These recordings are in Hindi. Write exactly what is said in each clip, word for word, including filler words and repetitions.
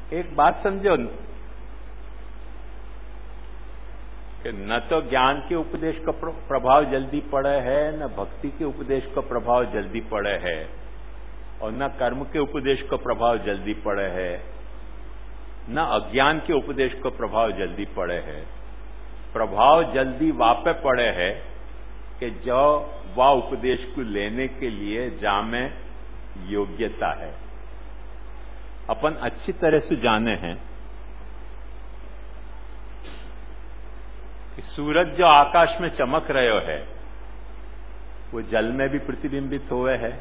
एक बात समझो कि न तो ज्ञान के उपदेश का प्रभाव जल्दी पड़े है, न भक्ति के उपदेश का प्रभाव जल्दी पड़े है, और न कर्म के उपदेश का प्रभाव जल्दी पड़े है, न अज्ञान के उपदेश का प्रभाव जल्दी पड़े है। प्रभाव जल्दी वापे पड़े है कि जो वह उपदेश को लेने के लिए जा में योग्यता है। अपन अच्छी तरह से जाने हैं कि सूरज जो आकाश में चमक रहे है वो जल में भी प्रतिबिंबित हुए है।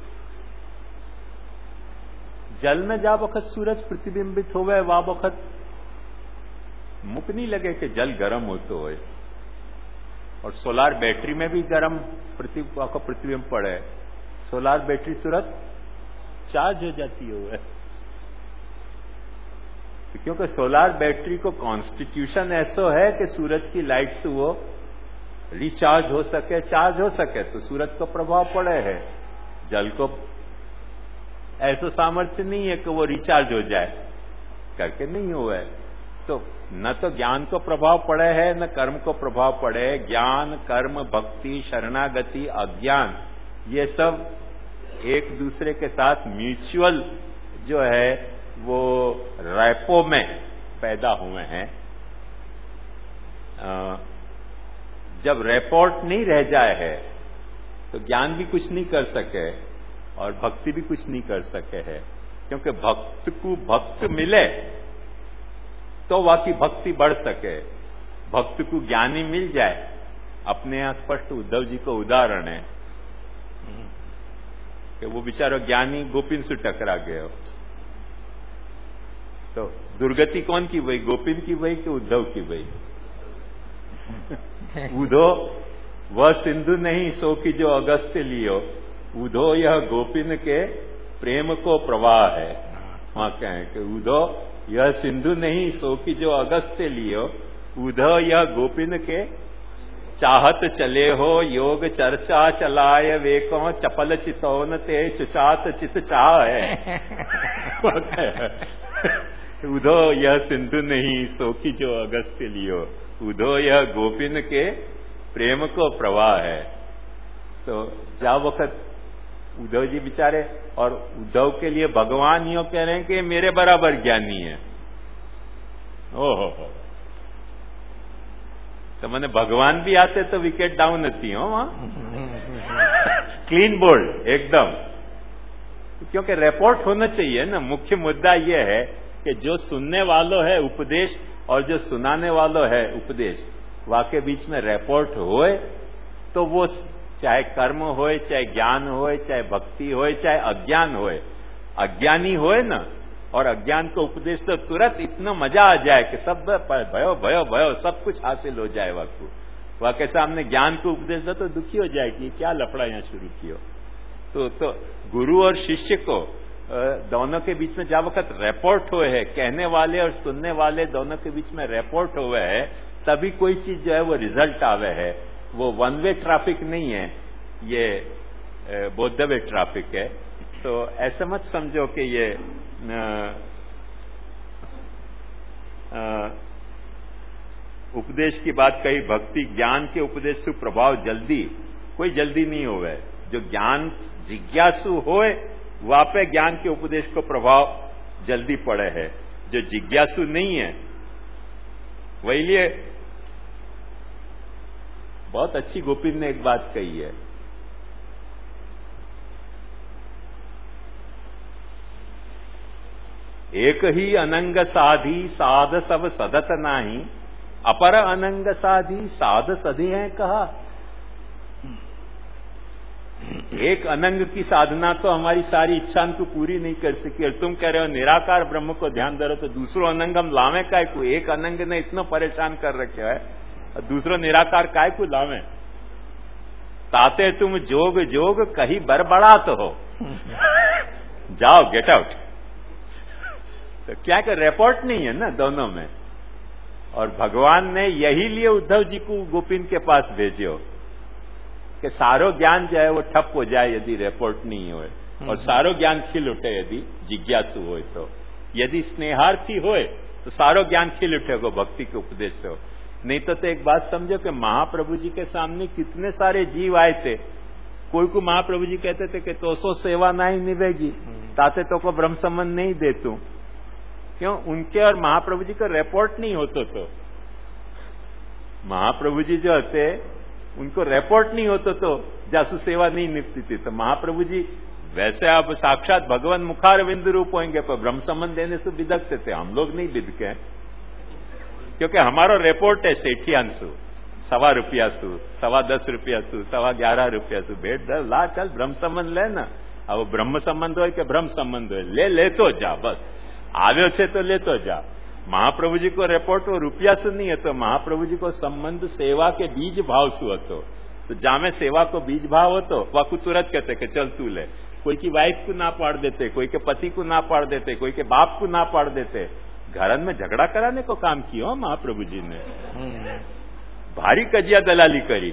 जल में जा वक्त सूरज प्रतिबिंबित होवे वह वक्त मुक नहीं लगे कि जल गर्म होते हुए, और सोलार बैटरी में भी गर्म प्रति का प्रतिबिंब पड़े, सोलार बैटरी तुरंत चार्ज हो जाती है। क्योंकि सोलार बैटरी को कॉन्स्टिट्यूशन ऐसा है कि सूरज की लाइट से वो रिचार्ज हो सके, चार्ज हो सके, तो सूरज का प्रभाव पड़े है। जल को ऐसा सामर्थ्य नहीं है कि वो रिचार्ज हो जाए, करके नहीं हुआ है। तो न तो ज्ञान को प्रभाव पड़े है, न कर्म को प्रभाव पड़े है। ज्ञान, कर्म, भक्ति, शरणागति, अज्ञान, ये सब एक दूसरे के साथ म्यूचुअल जो है वो रैपो में पैदा हुए हैं। जब रैपोर्ट नहीं रह जाए है तो ज्ञान भी कुछ नहीं कर सके और भक्ति भी कुछ नहीं कर सके है। क्योंकि भक्त को भक्त मिले तो वाकई भक्ति बढ़ सके। भक्त को ज्ञानी मिल जाए, अपने यहां स्पष्ट उद्धव जी को उदाहरण है कि वो बेचारा ज्ञानी गोपिन से टकरा गया। तो दुर्गति कौन की वही, गोपिन की वही कि उद्धव की वही? उधो वह सिंधु नहीं सो की जो अगस्त्य लियो, उधो यह गोपिन के प्रेम को प्रवाह है। वहां कहें कि उधो यह सिंधु नहीं सो की जो अगस्त्य लियो, उधो यह गोपिन के चाहत चले हो योग चर्चा चलाय वेको चपल चितौन ते चुचात चित चाह है। उधो यह सिंधु नहीं सो की जो अगस्त्य लियो, उधो यह गोपिन के प्रेम को प्रवाह है। तो जा वक्त उद्धव जी बेचारे, और उद्धव के लिए भगवान यो कह रहे हैं कि मेरे बराबर ज्ञानी है। ओहो हो, तो मैंने भगवान भी आते तो विकेट डाउन होती हो वहां। क्लीन बोल्ड एकदम, क्योंकि रिपोर्ट होना चाहिए ना। मुख्य मुद्दा यह है कि जो सुनने वालों है उपदेश और जो सुनाने वालों है उपदेश, वाके बीच में रिपोर्ट होए तो वो चाहे कर्म होए, चाहे ज्ञान होए, चाहे भक्ति होए, चाहे अज्ञान होए, अज्ञानी होए ना, और अज्ञान को उपदेश तो तुरंत इतना मजा आ जाए कि सब भयो भयो भयो सब कुछ हासिल हो जाए। वाकू वाके सामने ज्ञान को उपदेश दो तो दुखी हो जाए कि क्या लफड़ा यहां शुरू किया। तो, तो गुरु और शिष्य को दोनों के बीच में जब वक्त रिपोर्ट हुए है, कहने वाले और सुनने वाले दोनों के बीच में रिपोर्ट हुए है, तभी कोई चीज जो है वो रिजल्ट आवे है। वो वन वे ट्रैफिक नहीं है, ये बोथ वे ट्रैफिक है। तो ऐसा मत समझो कि ये आ, आ, उपदेश की बात कही, भक्ति ज्ञान के उपदेश से प्रभाव जल्दी, कोई जल्दी नहीं होवे। जो ज्ञान जिज्ञासु होए वहां पे ज्ञान के उपदेश को प्रभाव जल्दी पड़े है। जो जिज्ञासु नहीं है वही लिए बहुत अच्छी गोपिन ने एक बात कही है, एक ही अनंग साधी साध सब सदत नाही, अपर अनंग साधी साध सधी है कहा। एक अनंग की साधना तो हमारी सारी इच्छा को पूरी नहीं कर सकी, और तुम कह रहे हो निराकार ब्रह्म को ध्यान दे रहे हो, तो दूसरो अनंग हम लावे काय को? एक अनंग ने इतना परेशान कर रखे है, और दूसरो निराकार काय को लावे? ताते तुम जोग जोग कहीं बड़बड़ात हो, जाओ गेट आउट। तो क्या कर रिपोर्ट नहीं है ना दोनों में। और भगवान ने यही लिए उद्धव जी को गोपिन के पास भेजो कि सारो ज्ञान जो है वो ठप हो जाए यदि रिपोर्ट नहीं हो, और सारो ज्ञान खिल उठे यदि जिज्ञासु हो। तो यदि स्नेहार्थी होए तो सारो ज्ञान खिल उठेगो भक्ति के उपदेश से। नहीं तो, तो एक बात समझो कि महाप्रभु जी के सामने कितने सारे जीव आए थे। कोई को महाप्रभु जी कहते थे कि तो सो सेवा नहीं निभेगी, ताते तो को ब्रह्म संबंध नहीं दे तू। क्यों? उनके और महाप्रभु जी का रिपोर्ट नहीं होता। तो महाप्रभु जी जो होते उनको रिपोर्ट नहीं होता तो जासू सेवा नहीं निपती थी। तो महाप्रभु जी वैसे आप साक्षात भगवान मुखार बिंदु रूप होंगे, पर ब्रह्म संबंध देने से बिदकते थे। हम लोग नहीं बिदके, क्योंकि हमारा रिपोर्ट है सेठियांशु, सवा रुपया सु, सवा दस रुपया सु, सवा ग्यारह रुपया सु, भेंट दर ला, चल ब्रह्म संबंध ले ना। अब वो ब्रह्म संबंध हो कि ब्रह्म संबंध हो, ले ले तो जा, बस આવ્યો છે तो ले तो जा। महाप्रभु जी को रिपोर्ट वो रुपया से नहीं है, तो महाप्रभु जी को संबंध सेवा के बीज भाव से होतो। तो जामे सेवा को बीज भाव होतो वाकू तुरंत कहते कि चल तू ले। कोई की वाइफ को ना पाड़ देते, कोई के पति को ना पाड़ देते, कोई के बाप को ना पाड़ देते। घरन में झगड़ा कराने को काम किया महाप्रभु जी ने, भारी कजिया दलाली करी।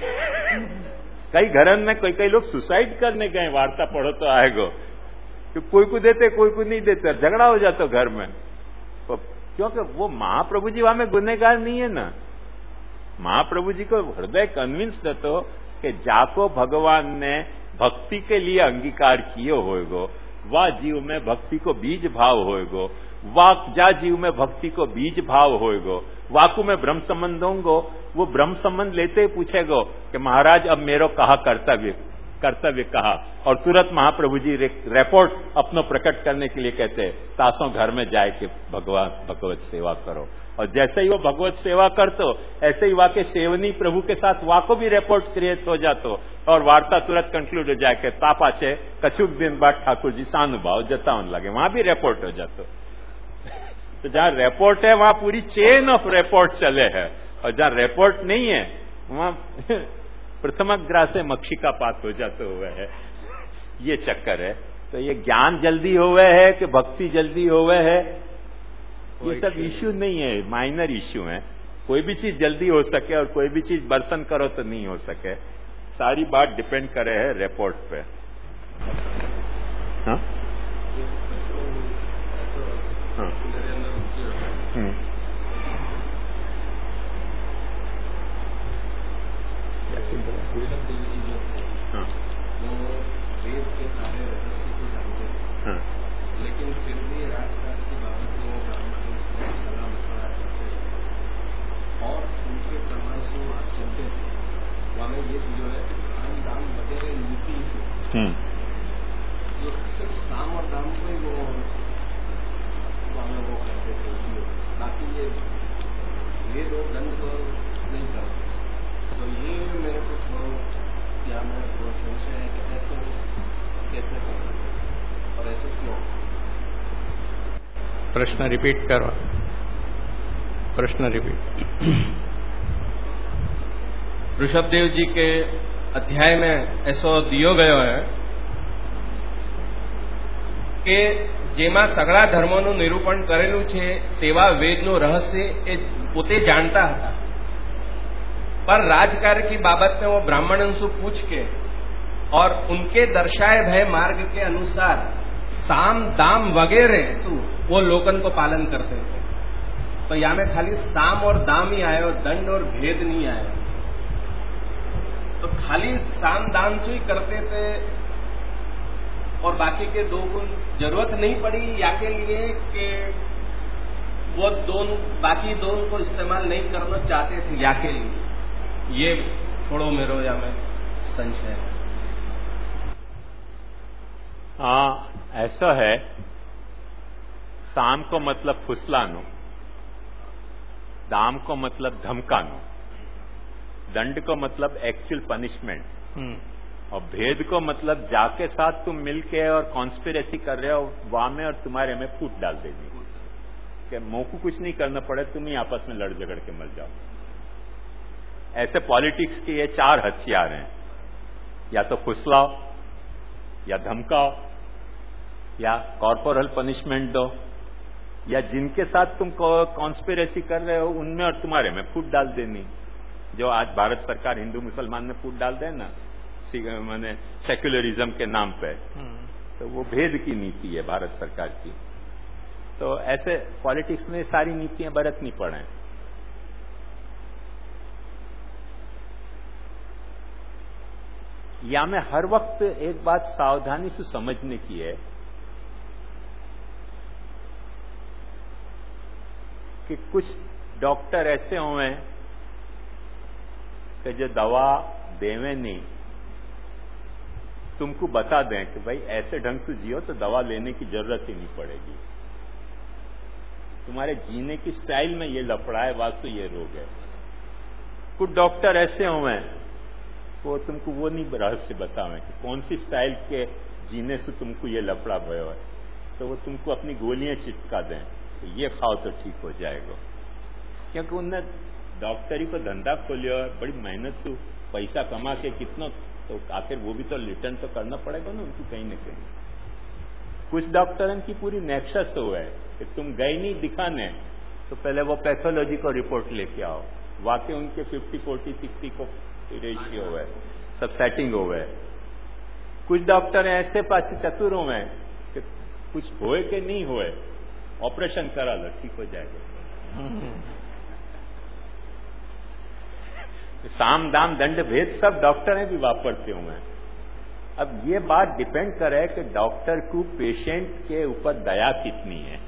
कई घरन में कोई कई लोग सुसाइड करने गए, वार्ता पढ़ो तो आएगो, तो कोई को देते कोई को नहीं देते, झगड़ा हो जाता घर में। तो क्योंकि वो महाप्रभु जी वहां में गुनहगार नहीं है ना। महाप्रभु जी को हृदय कन्विंस रहते कि जाको भगवान ने भक्ति के लिए अंगीकार किए होएगो, वह जीव में भक्ति को बीज भाव होएगो, वाक जा जीव में भक्ति को बीज भाव होएगो, वाकू में ब्रह्म संबंध होंगो। वो ब्रह्म संबंध लेते ही पूछेगो कि महाराज अब मेरो कहा कर्तव्य कर्तव्य कहा, और तुरंत महाप्रभु जी रिपोर्ट अपनो प्रकट करने के लिए कहते तासों घर में जाए कि भगवान भगवत सेवा करो। और जैसे ही वो भगवत सेवा करतो, ऐसे ही वाके सेवनी प्रभु के साथ वाको भी रिपोर्ट क्रिएट हो जातो, और वार्ता तुरंत कंक्लूड हो जाए कि तापा छे कछुक दिन बाद ठाकुर जी सानुभाव जतावन लगे, वहां भी रिपोर्ट हो जातो। तो जहां रिपोर्ट है वहां पूरी चेन ऑफ रिपोर्ट चले है, और जहां रिपोर्ट नहीं है वहां प्रथमग्रह से मक्षी का पात हो जाते हुए है। ये चक्कर है। तो ये ज्ञान जल्दी होवे है कि भक्ति जल्दी होवे है, ये सब इश्यू नहीं है, माइनर इश्यू है। कोई भी चीज जल्दी हो सके और कोई भी चीज बर्तन करो तो नहीं हो सके। सारी बात डिपेंड करे है रिपोर्ट पे। हाँ? हाँ। हम्म। हाँ। वो वेद के सारे रहस्य को जानते थे, हाँ। लेकिन फिर भी राजकाज की बाबत में वो ब्राह्मण उसको सलाह मशवरा करते थे, और उनके प्रमाण से वो आप सुनते थे। वहाँ ये जो है दान दान वगैरह नीति से जो सिर्फ साम और दाम को ही वो वहाँ वो करते थे, बाकी ये वेद और दंड को नहीं करते। तो ये मेरे को थोड़ा क्या मैं थोड़ा संशय है कि ऐसे कैसे कर और ऐसे क्यों। प्रश्न रिपीट करो, प्रश्न रिपीट। ऋषभदेव जी के अध्याय में ऐसो दियो गयो है કે જેમાં સગળા ધર્મોનું નિરૂપણ કરેલું છે તેવા વેદનું રહસ્ય એ પોતે જાણતા હતા, पर राजकार्य की बाबत में वो ब्राह्मणों से पूछ के और उनके दर्शाए भय मार्ग के अनुसार साम दाम वगैरह वो लोकन को पालन करते थे। तो यहाँ में खाली साम और दाम ही आयो, दंड और भेद नहीं आया। तो खाली साम दाम से ही करते थे और बाकी के दो गुण जरूरत नहीं पड़ी या के लिए कि वो दोनों बाकी दोनों को इस्तेमाल नहीं करना चाहते थे या के लिए, ये थोड़ो मेरो या में संशय है। हाँ, ऐसा है। साम को मतलब फुसलानो, दाम को मतलब धमकानो, दंड को मतलब एक्चुअल पनिशमेंट, और भेद को मतलब जाके साथ तुम मिलके और कॉन्स्पिरेसी कर रहे हो वहां में और तुम्हारे में फूट डाल देनी कि मुंह को कुछ नहीं करना पड़े, तुम ही आपस में लड़ झगड़ के मर जाओ। ऐसे पॉलिटिक्स के ये चार हथियार हैं, या तो फुसलाओ, या धमकाओ, या कॉर्पोरल पनिशमेंट दो, या जिनके साथ तुम कॉन्स्पिरेसी कर रहे हो उनमें और तुम्हारे में फूट डाल देनी। जो आज भारत सरकार हिंदू मुसलमान में फूट डाल दे ना, मैंने सेक्युलरिज्म के नाम पे, तो वो भेद की नीति है भारत सरकार की। तो ऐसे पॉलिटिक्स में सारी नीतियां बरतनी पड़े। या में हर वक्त एक बात सावधानी से समझने की है कि कुछ डॉक्टर ऐसे हुए कि जो दवा देवे नहीं, तुमको बता दें कि भाई ऐसे ढंग से जियो तो दवा लेने की जरूरत ही नहीं पड़ेगी, तुम्हारे जीने की स्टाइल में ये लफड़ा है, वास्तु ये रोग है। कुछ डॉक्टर ऐसे हुए वो तुमको वो नहीं रहस्य बतावे कि कौन सी स्टाइल के जीने से तुमको ये लफड़ा भयो है, तो वो तुमको अपनी गोलियां चिपका दें, तो ये खाओ तो ठीक हो जाएगा। क्योंकि उनने डॉक्टरी को धंधा खोलियो है, बड़ी मेहनत से पैसा कमा के कितना, तो आखिर वो भी तो रिटर्न तो करना पड़ेगा ना उनको कहीं ना कहीं। कुछ डॉक्टरन की पूरी नेक्सस हो है कि तुम गए नहीं दिखाने तो पहले वो पैथोलॉजी को रिपोर्ट लेके आओ, वाकई उनके फिफ्टी फोर्टी सिक्सटी को रेशियो है, सब सेटिंग हो है। कुछ डॉक्टर ऐसे पास चतुर हो हैं कि कुछ होए कि नहीं होए ऑपरेशन करा लो ठीक हो जाएगा। साम दाम दंड भेद सब डॉक्टर भी वापरते हुए हैं। अब ये बात डिपेंड करे कि डॉक्टर को पेशेंट के ऊपर दया कितनी है।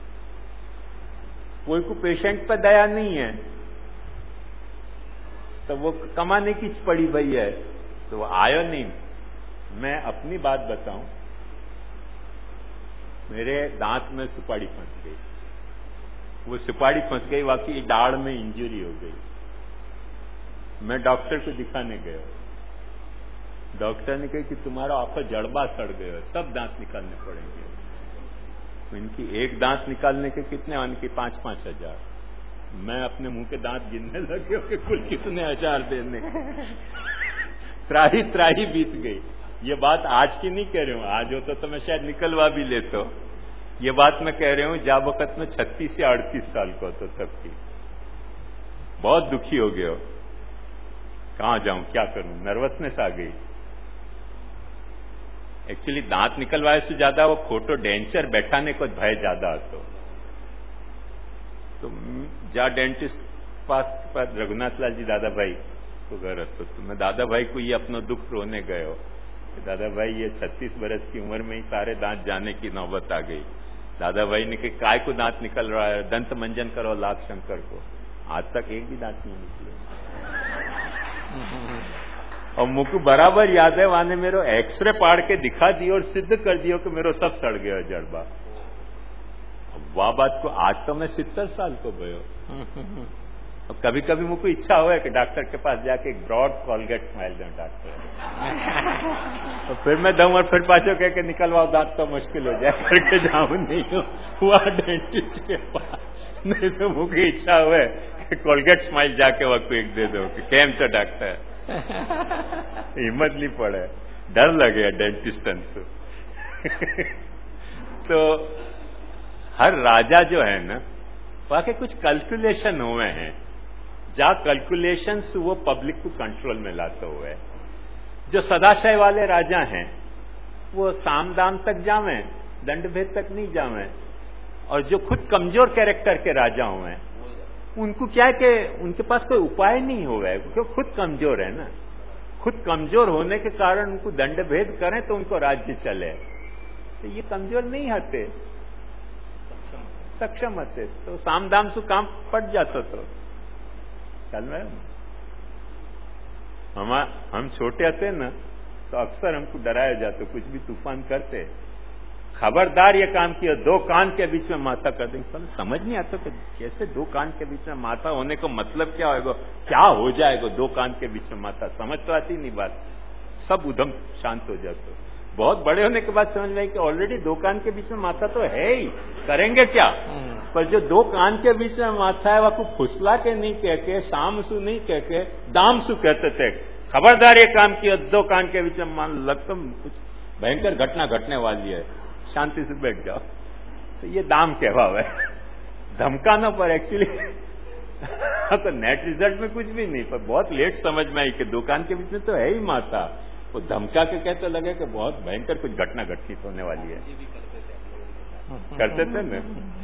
कोई को पेशेंट पर दया नहीं है तो वो कमाने की पड़ी भई है, तो वो आयो नहीं। मैं अपनी बात बताऊं, मेरे दांत में सुपारी फंस गई, वो सुपारी फंस गई, वाकई दाढ़ में इंजरी हो गई। मैं डॉक्टर को दिखाने गया, डॉक्टर ने कहा कि तुम्हारा आंखों जड़बा सड़ गया, सब दांत निकालने पड़ेंगे। इनकी एक दांत निकालने के कितने आने की पांच पांच हजार। मैं अपने मुंह के दांत गिनने लगे कि कुल कितने हजार देने। त्राही त्राही बीत गई। ये बात आज की नहीं कह रहा हूं, आज होता तो मैं शायद निकलवा भी लेता। ये बात मैं कह रहा हूं जा वक्त में छत्तीस या अड़तीस साल को तो तब की। बहुत दुखी हो गया, कहां जाऊं क्या करूं, नर्वसनेस आ गई। एक्चुअली दांत निकलवाए से ज्यादा वो फोटो डेंचर बैठाने को भय ज्यादा હતો। तो जा डेंटिस्ट पास पर रघुनाथ लाल जी दादा भाई को घर હતો, तो मैं दादा भाई को ये अपना दुख रोने गयो कि दादा भाई ये छत्तीस बरस की उम्र में ही सारे दांत जाने की नौबत आ गई। दादा भाई ने कहा काय को दांत निकल रहा है, दंत मंजन करो लाख शंकर को। आज तक एक भी दांत नहीं निकले। और मुझको बराबर याद है वहां ने मेरे एक्सरे पाड़ के दिखा दियो और सिद्ध कर दियो कि मेरे सब सड़ गया जड़बा। वाह बात को आज तो मैं सितर साल को भयो। और कभी कभी मुझको इच्छा हुआ है कि डॉक्टर के पास जाके एक ब्रॉड कॉलगेट स्माइल दूं डॉक्टर। तो फिर मैं दूं और फिर पाछो कह के निकलवाओ दांत तो मुश्किल हो जाए करके जाऊं नहीं हुआ डेंटिस्ट के पास। नहीं तो मुझको इच्छा हुआ है कि कॉलगेट स्माइल जाके वक्त एक दे दो कि केम तो डॉक्टर। हिम्मत नहीं पड़े, डर लगे डेंटिस्टन से। तो हर राजा जो है ना वहां के कुछ कैलकुलेशन हुए हैं, जा कैलकुलेशन से वो पब्लिक को कंट्रोल में लाते हुए। जो सदाशय वाले राजा हैं वो साम दाम तक जावे, दंड भेद तक नहीं जावे। और जो खुद कमजोर कैरेक्टर के राजा हुए उनको क्या है कि उनके पास कोई उपाय नहीं हुआ है, क्योंकि खुद कमजोर है ना। खुद कमजोर होने के कारण उनको दंड भेद करें तो उनको राज्य चले। तो ये कमजोर नहीं होते, सक्षम होते, तो साम दाम से काम पट जाता। तो चल रहे हम हम छोटे थे ना तो अक्सर हमको डराया जाता, कुछ भी तूफान करते खबरदार ये काम किया, दो कान के बीच में माथा कर देंगे। समझ नहीं आता कि कैसे दो कान के बीच में माथा होने का मतलब क्या होगा, क्या हो जाएगा दो कान के बीच में माथा, समझ तो आती नहीं बात। सब उधम शांत हो जाते। बहुत बड़े होने के बाद समझ में आई कि ऑलरेडी दो कान के बीच में माथा तो है ही, करेंगे क्या। पर जो दो कान के बीच में माथा है वह फुसला के नहीं कह के, सामसू नहीं कह के, दामसू कहते थे खबरदार ये काम किया, दो कान के बीच में मान लगता कुछ भयंकर घटना घटने वाली है, शांति से बैठ जाओ। तो ये दाम कहवाव है, धमकाना पर एक्चुअली तो नेट रिजल्ट में कुछ भी नहीं, पर बहुत लेट समझ में आई कि दो कान के बीच में तो है ही माता। वो धमका के कहते लगे कि बहुत भयंकर कुछ घटना घटित होने वाली है। करते थे ना।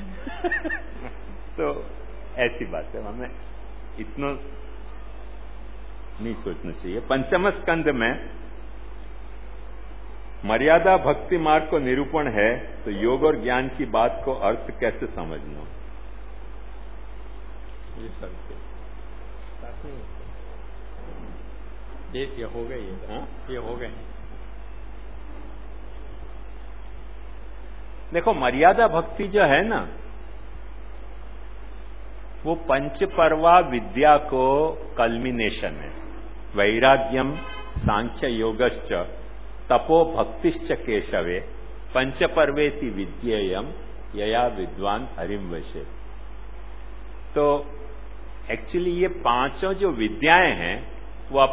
तो ऐसी बात है, हमें इतना नहीं सोचना चाहिए। पंचम स्कंद में मर्यादा भक्ति मार्ग को निरूपण है, तो योग और ज्ञान की बात को अर्थ कैसे समझना? ये सब ये ये हो गए, ये हाँ? ये हो गए। देखो, मर्यादा भक्ति जो है ना, वो पंचपर्वा विद्या को कल्मिनेशन है। वैराग्यम सांख्य योगश्च तपो भक्तिश्च केशवे पंचपर्वेति विद्येयम यया विद्वान हरिम वशे। तो एक्चुअली ये पांचों जो विद्याएं हैं